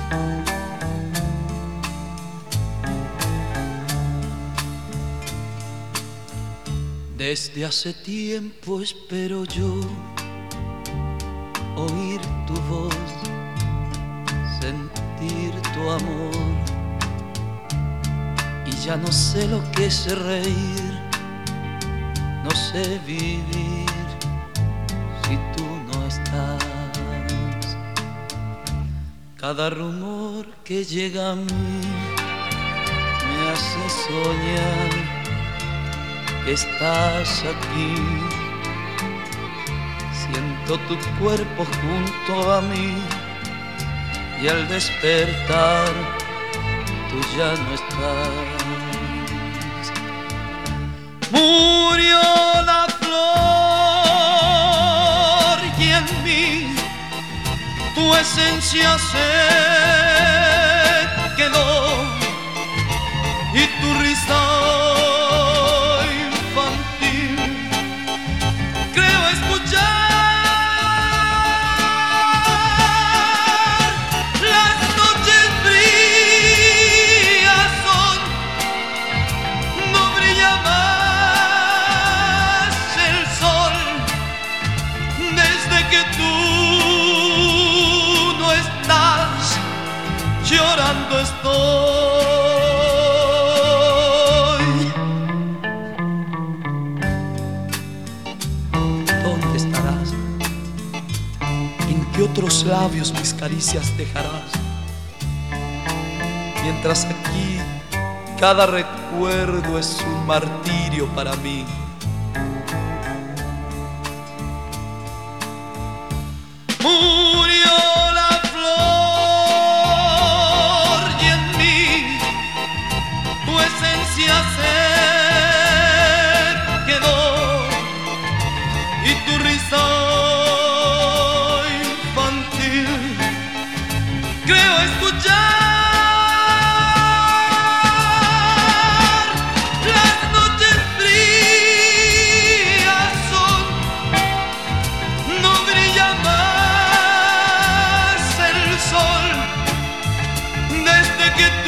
Desde hace tiempo espero yo oír tu voz, sentir tu amor, y ya no sé lo que es reír, no sé vivir si tú no estás. Cada rumor que llega a mí me hace soñar que estás aquí. Siento tu cuerpo junto a mí y al despertar tú ya no estás. Murió la flor y en mí tu esencia se quedó y tu risa infantil creo escuchar. Las noches frías son, no brilla más el sol desde que tú no estás, llorando estoy. ¿Dónde estarás? ¿En qué otros labios mis caricias dejarás? Mientras aquí cada recuerdo es un martirio para mí. Murió la flor y en mí tu esencia se quedó y tu risa infantil creo escuchar. Las noches frías son, no brilla más el sol desde que